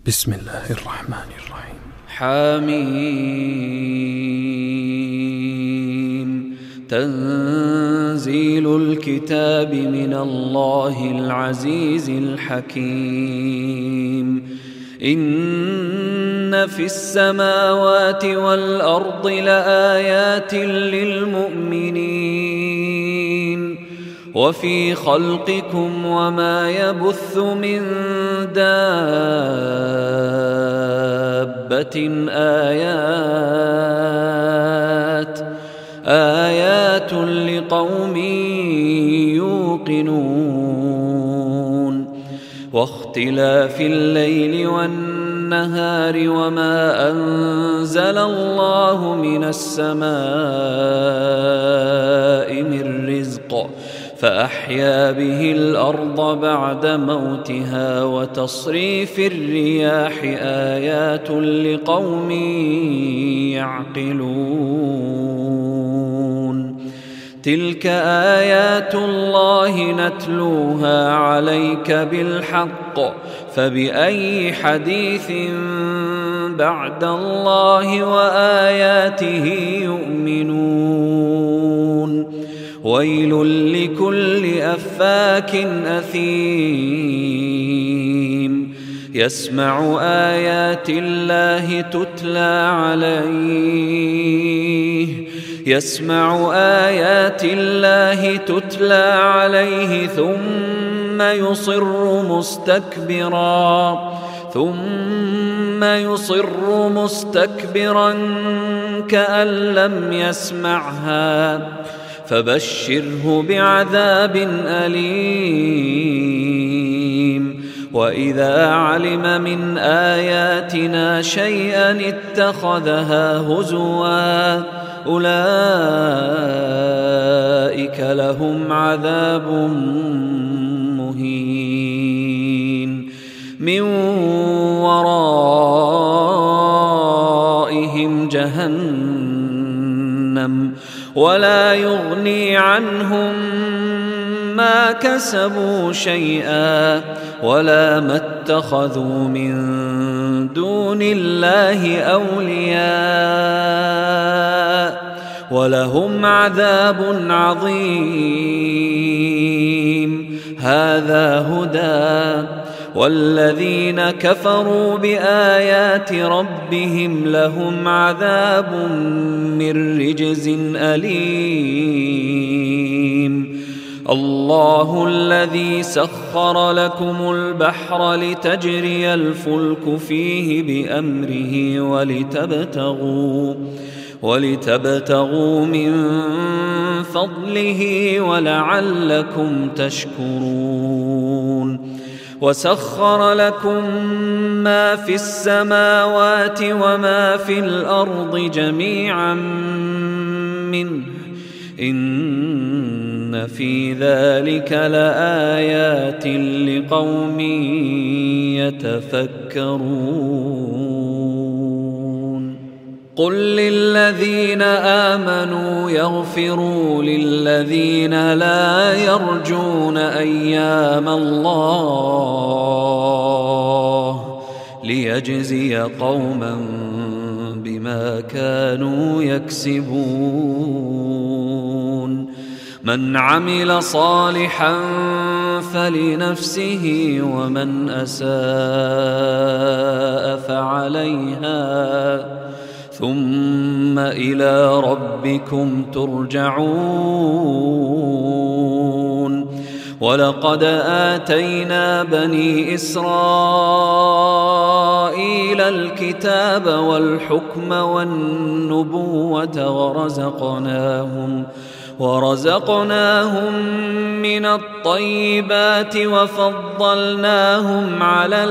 بسم الله الرحمن الرحيم. حميم. تنزيل الكتاب من الله العزيز الحكيم. إن في السماوات والأرض لآيات للمؤمنين وفي خلقكم وما يبث من دابة آيات لقوم يوقنون. واختلاف الليل والنهار وما أنزل الله من السماء من رزق فأحيا به الأرض بعد موتها وتصريف الرياح آيات لقوم يعقلون. تلك آيات الله نتلوها عليك بالحق فبأي حديث بعد الله وآياته يؤمنون. ويل لكل أفاك أثيم يسمع آيات الله تتلى عليه ثم يصر مستكبرا كأن لم يسمعها فبشره بعذاب أليم. وإذا علم من آياتنا شيئا اتخذها هزوا أولئك لهم عذاب مهين من ورائهم جهنم ولا يغني عنهم ما كسبوا شيئا ولا ما اتخذوا من دون الله أولياء ولهم عذاب عظيم. هذا هدى والذين كفروا بآيات ربهم لهم عذاب من رجز أليم. الله الذي سخر لكم البحر لتجري الفلك فيه بأمره ولتبتغوا من فضله ولعلكم تشكرون. وسخر لكم ما في السماوات وما في الأرض جميعا منه إن في ذلك لآيات لقوم يتفكرون. قل للذين آمنوا يغفروا للذين لا يرجون أيام الله ليجزي قوما بما كانوا يكسبون. من عمل صالحا فلنفسه ومن أساء فعليها ثم إلى ربكم ترجعون. ولقد آتينا بني إسرائيل الكتاب والحكم والنبوة ورزقناهم من الطيبات وفضلناهم على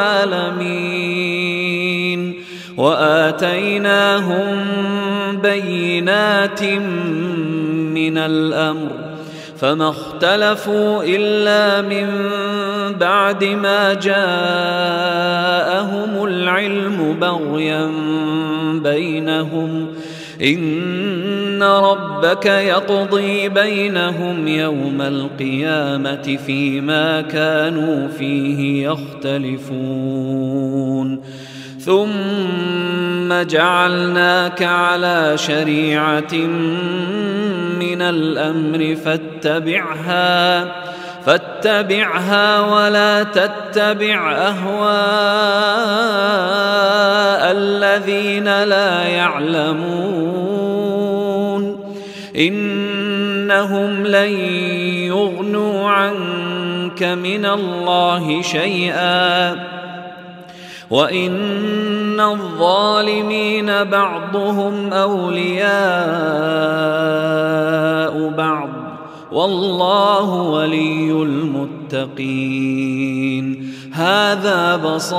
العالمين وآتيناهم بينات من الأمر فما اختلفوا إلا من بعد ما جاءهم العلم بغيا بينهم إن ربك يقضي بينهم يوم القيامة فيما كانوا فيه يختلفون ثم جعلناك على شريعة من الأمر فاتبعها ولا تتبع أهواء الذين لا يعلمون إنهم لن يغنوا عنك من الله شيئا وإن الظالمين بعضهم أولياء بعض والله ولي المتقين هذا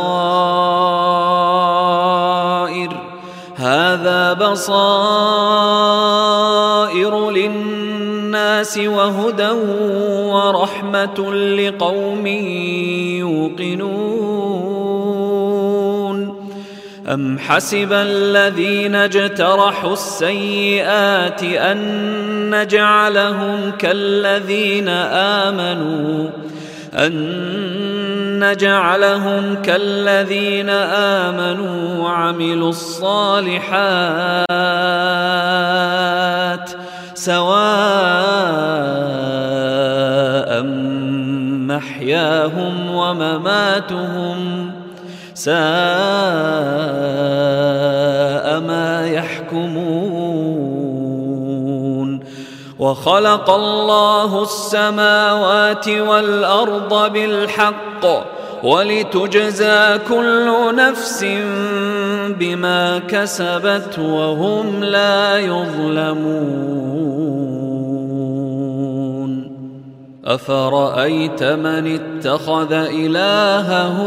بصائر للناس وهدى ورحمة لقوم يوقنون أم حسب الذين اجترحوا السيئات أن نجعلهم كالذين آمنوا وعملوا الصالحات سواء محياهم ومماتهم ساء ما يحكمون وخلق الله السماوات والأرض بالحق ولتجزى كل نفس بما كسبت وهم لا يظلمون أفرأيت من اتخذ إلهه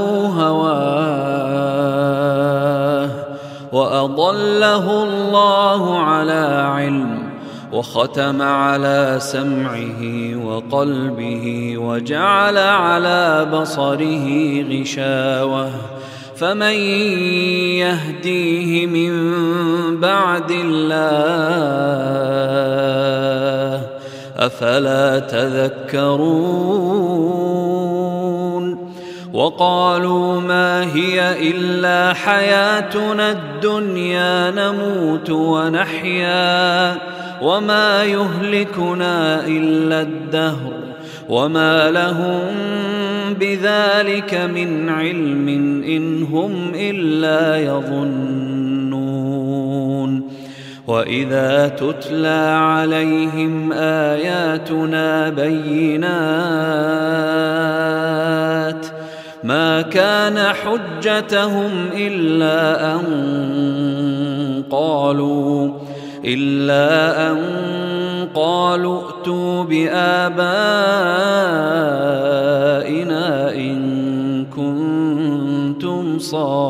هواه وأضله الله على علم وختم على سمعه وقلبه وجعل على بصره غشاوة فمن يهديه من بعد الله أفلا تذكرون وقالوا ما هي إلا حياتنا الدنيا نموت ونحيا وما يهلكنا إلا الدهر وما لهم بذلك من علم إن هم إلا يظنون وإذا تتلى عليهم آياتنا بينات ما كان حجتهم إلا أن قالوا ائتوا بآبائنا إن كنتم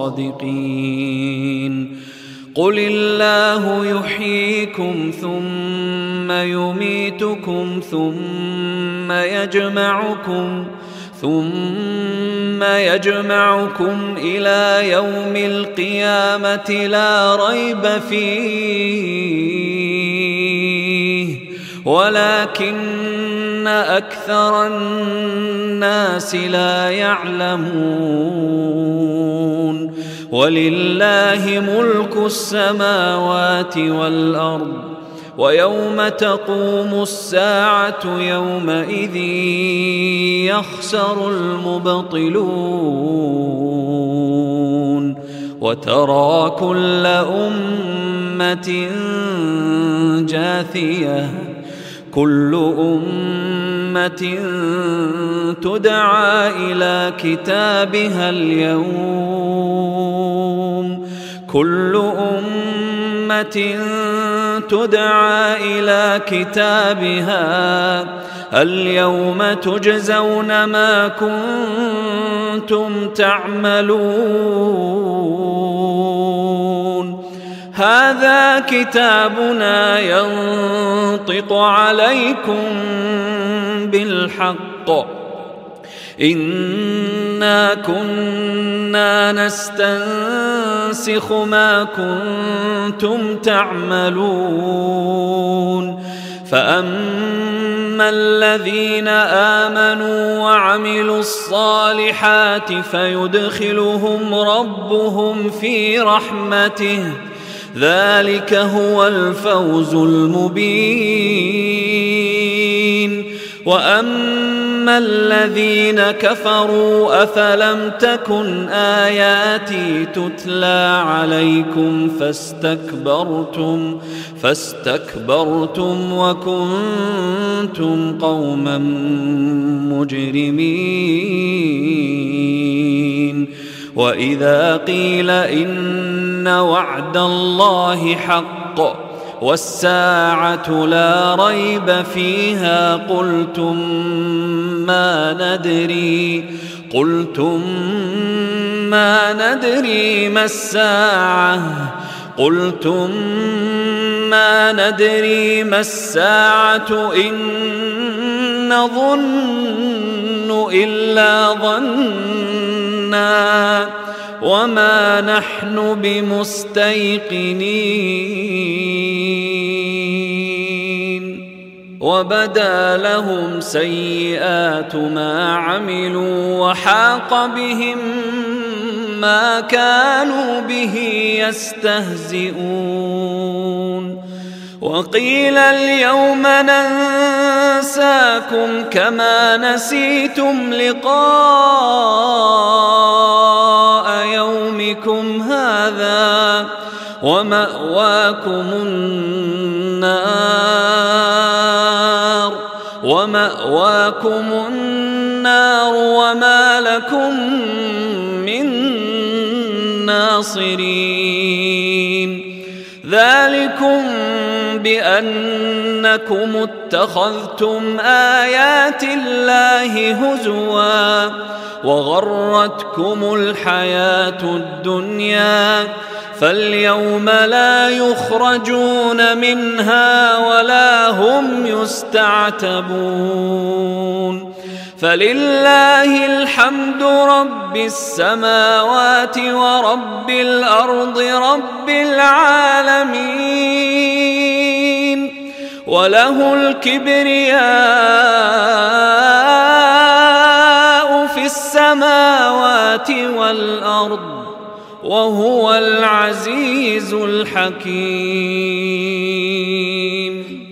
صادقين قل الله يحييكم ثم يميتكم ثم يجمعكم إلى يوم القيامة لا ريب فيه ولكن أكثر الناس لا يعلمون ولله ملك السماوات والأرض ويوم تقوم الساعة يومئذ يخسر المبطلون وترى كل أمة جاثية كل أمة تدعى إلى كتابها اليوم تجزون ما كنتم تعملون هذا كتابنا ينطق عليكم بالحق إنا كنا نستنسخ ما كنتم تعملون فأما الذين آمنوا وعملوا الصالحات فيدخلهم ربهم في رحمته ذلك هو الفوز المبين وأما الذين كفروا أفلم تكن آياتي تتلى عليكم فاستكبرتم وكنتم قوما مجرمين وإذا قيل إن وعد الله حق والساعة لا ريب فيها قلتم ما ندري ما الساعة إن نظن إلا ظنا وما نحن بمستيقنين وبدا لهم سيئات ما عملوا وحاق بهم ما كانوا به يستهزئون وقيل اليوم ننساكم كما نسيتم لقاء يومكم هذا ومأواكم النار وما لكم من ناصرين ذلكم بأنكم اتخذتم آيات الله هزوا وغرتكم الحياة الدنيا فاليوم لا يخرجون منها ولا هم يستعتبون فلله الحمد رب السماوات ورب الأرض رب العالمين وله الكبرياء في السماوات والأرض وهو العزيز الحكيم.